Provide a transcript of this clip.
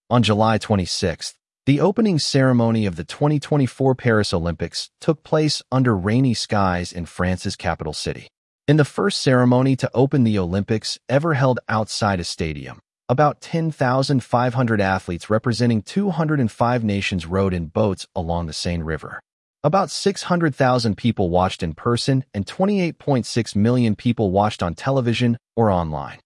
On July 26th, the opening ceremony of the 2024 Paris Olympics took place under rainy skies in France's capital city. In the first ceremony to open the Olympics ever held outside a stadium, about 10,500 athletes representing 205 nations rowed in boats along the Seine River. About 600,000 people watched in person and 28.6 million people watched on television or online.